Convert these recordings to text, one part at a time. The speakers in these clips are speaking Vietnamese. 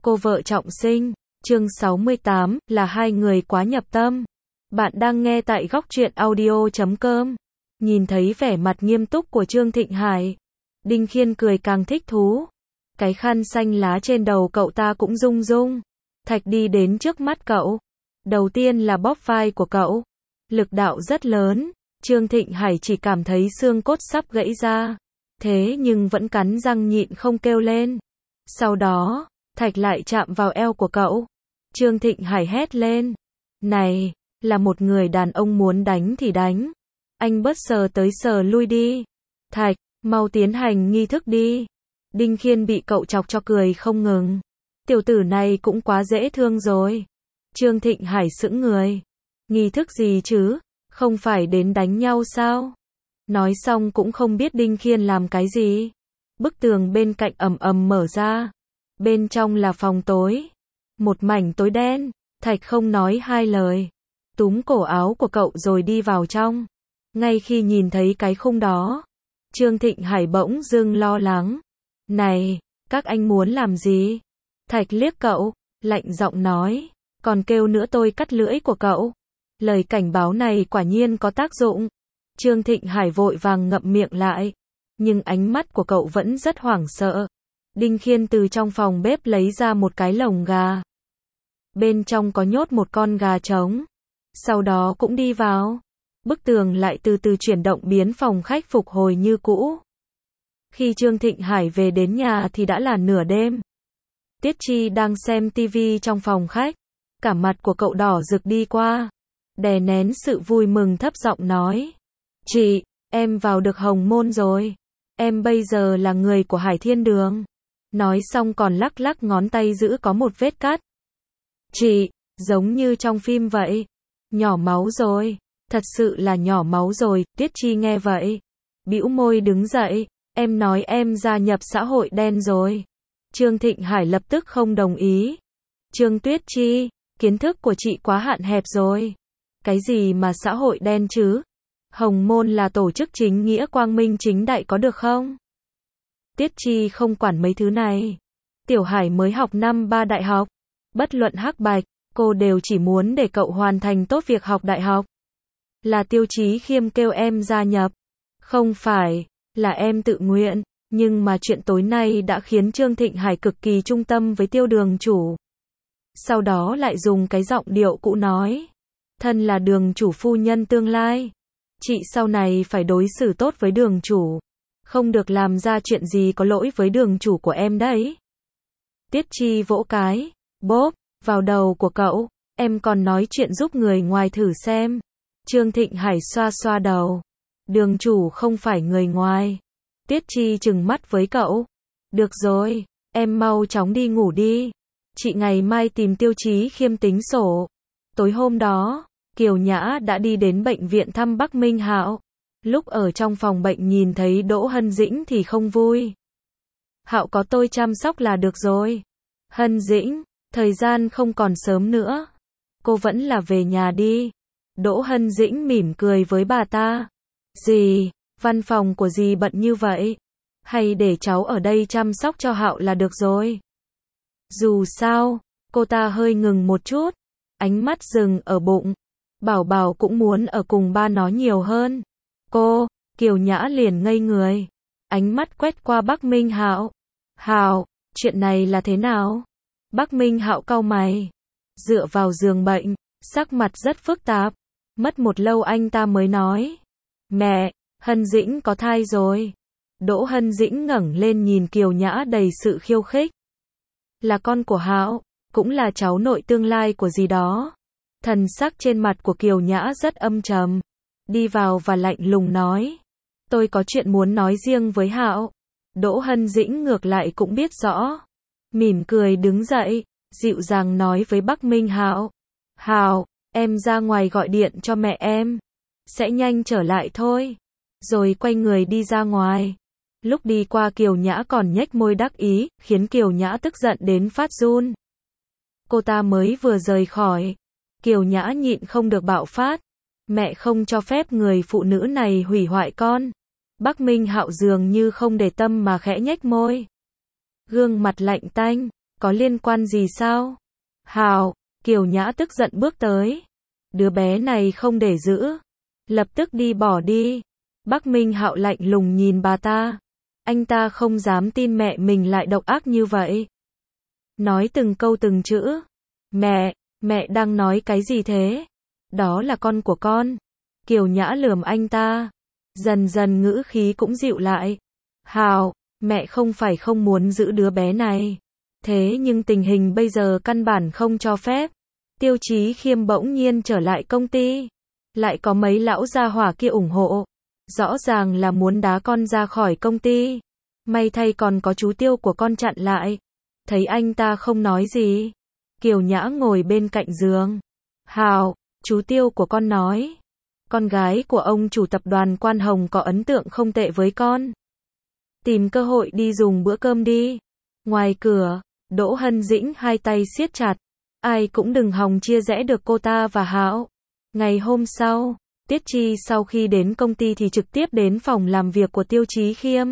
Cô vợ trọng sinh, chương 68, là hai người quá nhập tâm. Bạn đang nghe tại góc truyện audio.com. Nhìn thấy vẻ mặt nghiêm túc của Trương Thịnh Hải, Đinh Khiên cười càng thích thú. Cái khăn xanh lá trên đầu cậu ta cũng rung rung. Thạch đi đến trước mắt cậu. Đầu tiên là bóp vai của cậu. Lực đạo rất lớn, Trương Thịnh Hải chỉ cảm thấy xương cốt sắp gãy ra. Thế nhưng vẫn cắn răng nhịn không kêu lên. Sau đó, Thạch lại chạm vào eo của cậu. Trương Thịnh Hải hét lên. Này, là một người đàn ông muốn đánh thì đánh. Anh bớt sờ tới sờ lui đi. Thạch, mau tiến hành nghi thức đi. Đinh Khiên bị cậu chọc cho cười không ngừng. Tiểu tử này cũng quá dễ thương rồi. Trương Thịnh Hải sững người. Nghi thức gì chứ? Không phải đến đánh nhau sao? Nói xong cũng không biết Đinh Khiên làm cái gì. Bức tường bên cạnh ầm ầm mở ra. Bên trong là phòng tối. Một mảnh tối đen. Thạch không nói hai lời. Túm cổ áo của cậu rồi đi vào trong. Ngay khi nhìn thấy cái khung đó, Trương Thịnh Hải bỗng dưng lo lắng. Này, các anh muốn làm gì? Thạch liếc cậu, lạnh giọng nói. Còn kêu nữa tôi cắt lưỡi của cậu. Lời cảnh báo này quả nhiên có tác dụng. Trương Thịnh Hải vội vàng ngậm miệng lại. Nhưng ánh mắt của cậu vẫn rất hoảng sợ. Đinh Khiên từ trong phòng bếp lấy ra một cái lồng gà. Bên trong có nhốt một con gà trống. Sau đó cũng đi vào. Bức tường lại từ từ chuyển động biến phòng khách phục hồi như cũ. Khi Trương Thịnh Hải về đến nhà thì đã là nửa đêm. Tiết Chi đang xem tivi trong phòng khách. Cả mặt của cậu đỏ rực đi qua. Đè nén sự vui mừng thấp giọng nói. Chị, em vào được Hồng Môn rồi. Em bây giờ là người của Hải Thiên Đường. Nói xong còn lắc lắc ngón tay giữ có một vết cắt. Chị, giống như trong phim vậy. Nhỏ máu rồi. Thật sự là nhỏ máu rồi. Tiết Chi nghe vậy. Bĩu môi đứng dậy. Em nói em gia nhập xã hội đen rồi. Trương Thịnh Hải lập tức không đồng ý. Trương Tuyết Chi, kiến thức của chị quá hạn hẹp rồi. Cái gì mà xã hội đen chứ? Hồng Môn là tổ chức chính nghĩa quang minh chính đại có được không? Tiết Chi không quản mấy thứ này. Tiểu Hải mới học năm 3 đại học. Bất luận hắc bạch, cô đều chỉ muốn để cậu hoàn thành tốt việc học đại học. Là Tiêu Chí Khiêm kêu em gia nhập. Không phải, là em tự nguyện. Nhưng mà chuyện tối nay đã khiến Trương Thịnh Hải cực kỳ trung tâm với Tiêu đường chủ. Sau đó lại dùng cái giọng điệu cũ nói. Thân là đường chủ phu nhân tương lai. Chị sau này phải đối xử tốt với đường chủ. Không được làm ra chuyện gì có lỗi với đường chủ của em đấy. Tiết Chi vỗ cái, bóp, vào đầu của cậu. Em còn nói chuyện giúp người ngoài thử xem. Trương Thịnh Hải xoa xoa đầu. Đường chủ không phải người ngoài. Tiết Chi trừng mắt với cậu. Được rồi, em mau chóng đi ngủ đi. Chị ngày mai tìm Tiêu Chí Khiêm tính sổ. Tối hôm đó, Kiều Nhã đã đi đến bệnh viện thăm Bắc Minh Hạo. Lúc ở trong phòng bệnh nhìn thấy Đỗ Hân Dĩnh thì không vui. Hạo có tôi chăm sóc là được rồi. Hân Dĩnh, thời gian không còn sớm nữa. Cô vẫn là về nhà đi. Đỗ Hân Dĩnh mỉm cười với bà ta. Dì, văn phòng của dì bận như vậy. Hay để cháu ở đây chăm sóc cho Hạo là được rồi. Dù sao, cô ta hơi ngừng một chút. Ánh mắt dừng ở bụng. Bảo Bảo cũng muốn ở cùng ba nó nhiều hơn. Cô, Kiều Nhã liền ngây người. Ánh mắt quét qua Bắc Minh Hạo. Hạo, chuyện này là thế nào? Bắc Minh Hạo cau mày. Dựa vào giường bệnh, sắc mặt rất phức tạp. Mất một lâu anh ta mới nói. Mẹ, Hân Dĩnh có thai rồi. Đỗ Hân Dĩnh ngẩng lên nhìn Kiều Nhã đầy sự khiêu khích. Là con của Hạo, cũng là cháu nội tương lai của dì đó. Thần sắc trên mặt của Kiều Nhã rất âm trầm. Đi vào và lạnh lùng nói. Tôi có chuyện muốn nói riêng với Hạo. Đỗ Hân Dĩnh ngược lại cũng biết rõ. Mỉm cười đứng dậy, dịu dàng nói với Bắc Minh Hạo. Hạo, em ra ngoài gọi điện cho mẹ em. Sẽ nhanh trở lại thôi. Rồi quay người đi ra ngoài. Lúc đi qua Kiều Nhã còn nhếch môi đắc ý, khiến Kiều Nhã tức giận đến phát run. Cô ta mới vừa rời khỏi. Kiều Nhã nhịn không được bạo phát. Mẹ không cho phép người phụ nữ này hủy hoại con. Bắc Minh Hạo dường như không để tâm mà khẽ nhếch môi. Gương mặt lạnh tanh, có liên quan gì sao? Hào, Kiều Nhã tức giận bước tới. Đứa bé này không để giữ. Lập tức đi bỏ đi. Bắc Minh Hạo lạnh lùng nhìn bà ta. Anh ta không dám tin mẹ mình lại độc ác như vậy. Nói từng câu từng chữ. Mẹ đang nói cái gì thế? Đó là con của con. Kiều Nhã lườm anh ta. Dần dần ngữ khí cũng dịu lại. Hào, mẹ không phải không muốn giữ đứa bé này. Thế nhưng tình hình bây giờ căn bản không cho phép. Tiêu Chí Khiêm bỗng nhiên trở lại công ty. Lại có mấy lão gia hỏa kia ủng hộ. Rõ ràng là muốn đá con ra khỏi công ty. May thay còn có chú Tiêu của con chặn lại. Thấy anh ta không nói gì. Kiều Nhã ngồi bên cạnh giường. Hào, chú Tiêu của con nói. Con gái của ông chủ tập đoàn Quan Hồng có ấn tượng không tệ với con. Tìm cơ hội đi dùng bữa cơm đi. Ngoài cửa, Đỗ Hân Dĩnh hai tay siết chặt. Ai cũng đừng hòng chia rẽ được cô ta và Hạo. Ngày hôm sau, Tiết Chi sau khi đến công ty thì trực tiếp đến phòng làm việc của Tiêu Chí Khiêm.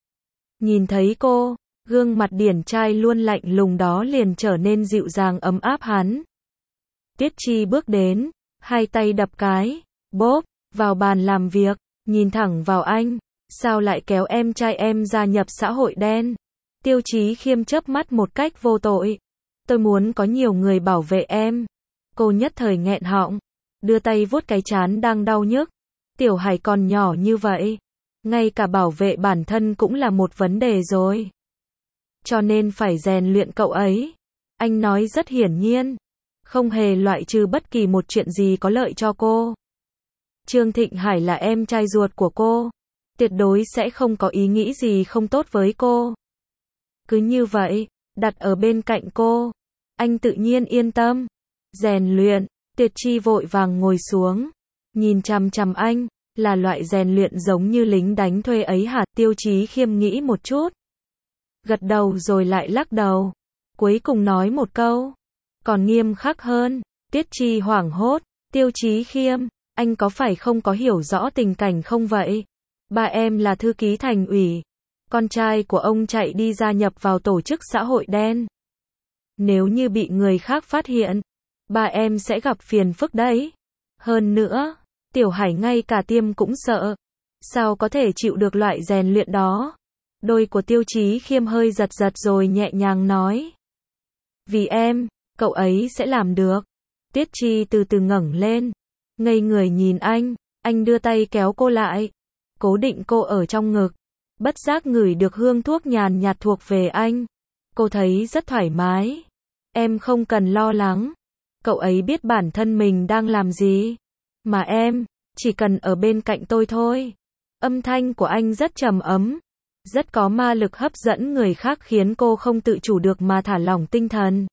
Nhìn thấy cô, gương mặt điển trai luôn lạnh lùng đó liền trở nên dịu dàng ấm áp hắn. Tiết Chi bước đến, hai tay đập cái, bốp, vào bàn làm việc, nhìn thẳng vào anh. Sao lại kéo em trai em gia nhập xã hội đen? Tiêu Chí Khiêm chớp mắt một cách vô tội. Tôi muốn có nhiều người bảo vệ em. Cô nhất thời nghẹn họng, đưa tay vuốt cái trán đang đau nhức. Tiểu Hải còn nhỏ như vậy, ngay cả bảo vệ bản thân cũng là một vấn đề rồi. Cho nên phải rèn luyện cậu ấy. Anh nói rất hiển nhiên, không hề loại trừ bất kỳ một chuyện gì có lợi cho cô. Trương Thịnh Hải là em trai ruột của cô, tuyệt đối sẽ không có ý nghĩ gì không tốt với cô. Cứ như vậy, đặt ở bên cạnh cô, anh tự nhiên yên tâm. Rèn luyện, Tiết Chi vội vàng ngồi xuống, nhìn chằm chằm anh, là loại rèn luyện giống như lính đánh thuê ấy hả? Tiêu Chí Khiêm nghĩ một chút, gật đầu rồi lại lắc đầu, cuối cùng nói một câu, còn nghiêm khắc hơn. Tiết Chi hoảng hốt, Tiêu Chí Khiêm, anh có phải không có hiểu rõ tình cảnh không vậy? Ba em là thư ký thành ủy, con trai của ông chạy đi gia nhập vào tổ chức xã hội đen. Nếu như bị người khác phát hiện, ba em sẽ gặp phiền phức đấy. Hơn nữa, Tiểu Hải ngay cả tiêm cũng sợ. Sao có thể chịu được loại rèn luyện đó? Đôi của Tiêu Chí Khiêm hơi giật giật rồi nhẹ nhàng nói. Vì em, cậu ấy sẽ làm được. Tiết Chi từ từ ngẩng lên, ngây người nhìn anh đưa tay kéo cô lại, cố định cô ở trong ngực. Bất giác ngửi được hương thuốc nhàn nhạt thuộc về anh. Cô thấy rất thoải mái. Em không cần lo lắng. Cậu ấy biết bản thân mình đang làm gì. Mà em, chỉ cần ở bên cạnh tôi thôi. Âm thanh của anh rất trầm ấm, rất có ma lực hấp dẫn người khác khiến cô không tự chủ được mà thả lỏng tinh thần.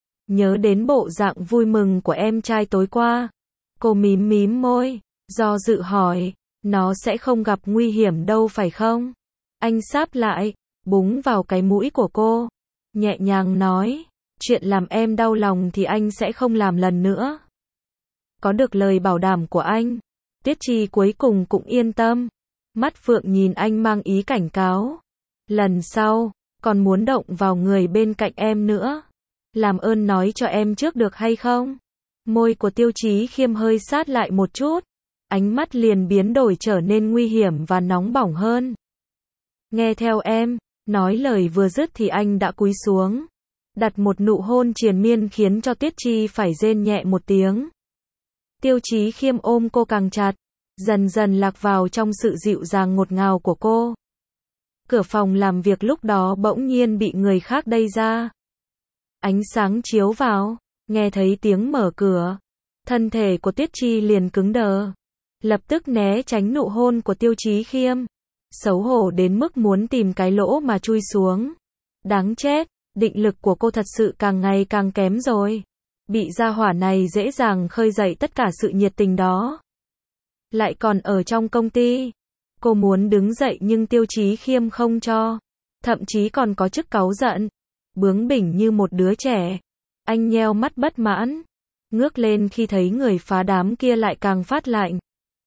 Nhớ đến bộ dạng vui mừng của em trai tối qua. Cô mím mím môi, do dự hỏi, nó sẽ không gặp nguy hiểm đâu phải không? Anh sáp lại, búng vào cái mũi của cô, nhẹ nhàng nói, chuyện làm em đau lòng thì anh sẽ không làm lần nữa. Có được lời bảo đảm của anh, Tiết Chi cuối cùng cũng yên tâm. Mắt phượng nhìn anh mang ý cảnh cáo. Lần sau, còn muốn động vào người bên cạnh em nữa, làm ơn nói cho em trước được hay không? Môi của Tiêu Chí Khiêm hơi sát lại một chút, ánh mắt liền biến đổi trở nên nguy hiểm và nóng bỏng hơn. Nghe theo em, nói lời vừa dứt thì anh đã cúi xuống, đặt một nụ hôn triền miên khiến cho Tiết Chi phải rên nhẹ một tiếng. Tiêu Chí Khiêm ôm cô càng chặt, dần dần lạc vào trong sự dịu dàng ngọt ngào của cô. Cửa phòng làm việc lúc đó bỗng nhiên bị người khác đẩy ra. Ánh sáng chiếu vào, nghe thấy tiếng mở cửa, thân thể của Tiết Chi liền cứng đờ, lập tức né tránh nụ hôn của Tiêu Chí Khiêm, xấu hổ đến mức muốn tìm cái lỗ mà chui xuống. Đáng chết, định lực của cô thật sự càng ngày càng kém rồi. Bị gia hỏa này dễ dàng khơi dậy tất cả sự nhiệt tình đó. Lại còn ở trong công ty. Cô muốn đứng dậy nhưng Tiêu Chí Khiêm không cho. Thậm chí còn có chút cáu giận. Bướng bỉnh như một đứa trẻ. Anh nheo mắt bất mãn. Ngước lên khi thấy người phá đám kia lại càng phát lạnh.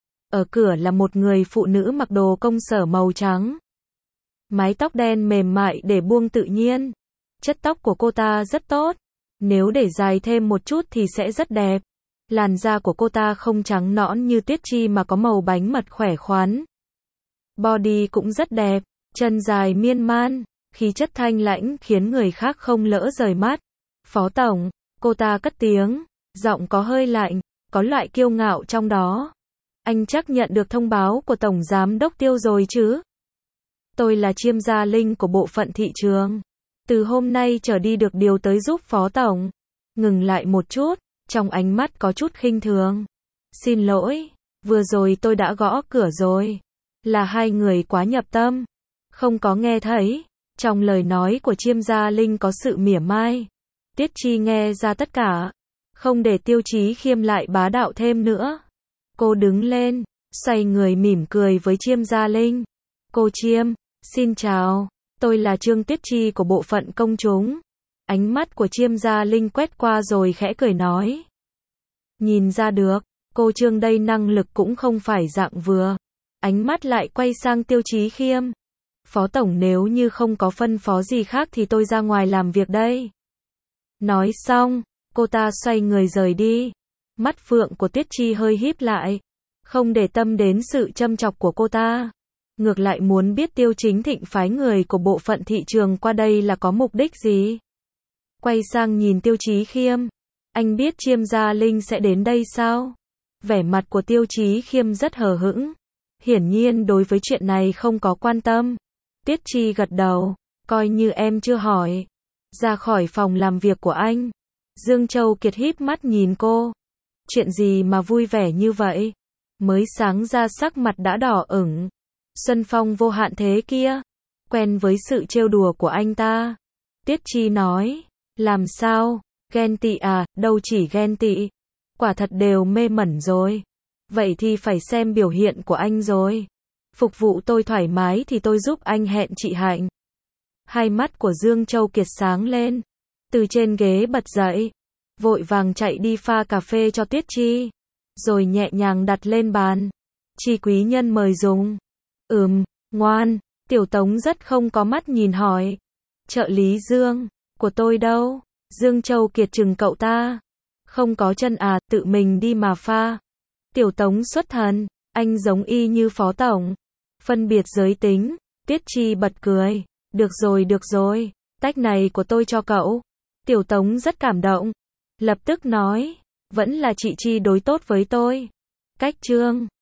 Ở cửa là một người phụ nữ mặc đồ công sở màu trắng. Mái tóc đen mềm mại để buông tự nhiên. Chất tóc của cô ta rất tốt. Nếu để dài thêm một chút thì sẽ rất đẹp. Làn da của cô ta không trắng nõn như Tuyết Chi mà có màu bánh mật khỏe khoắn. Body cũng rất đẹp, chân dài miên man, khí chất thanh lãnh khiến người khác không lỡ rời mắt. Phó tổng, cô ta cất tiếng, giọng có hơi lạnh, có loại kiêu ngạo trong đó. Anh chắc nhận được thông báo của Tổng Giám đốc Tiêu rồi chứ? Tôi là Chiêm Gia Linh của bộ phận thị trường. Từ hôm nay trở đi được điều tới giúp Phó Tổng. Ngừng lại một chút, trong ánh mắt có chút khinh thường. Xin lỗi, vừa rồi tôi đã gõ cửa rồi. Là hai người quá nhập tâm. Không có nghe thấy. Trong lời nói của Chiêm Gia Linh có sự mỉa mai. Tiết Chi nghe ra tất cả. Không để Tiêu Chí Khiêm lại bá đạo thêm nữa. Cô đứng lên, xoay người mỉm cười với Chiêm Gia Linh. Cô Chiêm, xin chào. Tôi là Trương Tiết Chi của bộ phận công chúng. Ánh mắt của Chiêm Gia Linh quét qua rồi khẽ cười nói. Nhìn ra được, cô Trương đây năng lực cũng không phải dạng vừa. Ánh mắt lại quay sang Tiêu Chí Khiêm. Phó Tổng nếu như không có phân phó gì khác thì tôi ra ngoài làm việc đây. Nói xong, cô ta xoay người rời đi. Mắt phượng của Tiết Chi hơi híp lại. Không để tâm đến sự châm chọc của cô ta. Ngược lại muốn biết Tiêu Chính Thịnh phái người của bộ phận thị trường qua đây là có mục đích gì. Quay sang nhìn Tiêu Chí Khiêm. Anh biết Chiêm Gia Linh sẽ đến đây sao? Vẻ mặt của Tiêu Chí Khiêm rất hờ hững. Hiển nhiên đối với chuyện này không có quan tâm. Tiết Chi gật đầu. Coi như em chưa hỏi. Ra khỏi phòng làm việc của anh. Dương Châu Kiệt híp mắt nhìn cô. Chuyện gì mà vui vẻ như vậy? Mới sáng ra sắc mặt đã đỏ ửng. Xuân phong vô hạn thế kia. Quen với sự trêu đùa của anh ta. Tiết Chi nói. Làm sao? Ghen tị à? Đâu chỉ ghen tị. Quả thật đều mê mẩn rồi. Vậy thì phải xem biểu hiện của anh rồi. Phục vụ tôi thoải mái thì tôi giúp anh hẹn chị Hạnh. Hai mắt của Dương Châu Kiệt sáng lên. Từ trên ghế bật dậy. Vội vàng chạy đi pha cà phê cho Tiết Chi. Rồi nhẹ nhàng đặt lên bàn. Chi quý nhân mời dùng. Ngoan. Tiểu Tống rất không có mắt nhìn hỏi. Trợ lý Dương. Của tôi đâu? Dương Châu Kiệt trừng cậu ta. Không có chân à, tự mình đi mà pha. Tiểu Tống xuất thần. Anh giống y như Phó Tổng. Phân biệt giới tính. Tiết Chi bật cười. Được rồi. Tách này của tôi cho cậu. Tiểu Tống rất cảm động. Lập tức nói. Vẫn là chị Chi đối tốt với tôi. Cách Trương.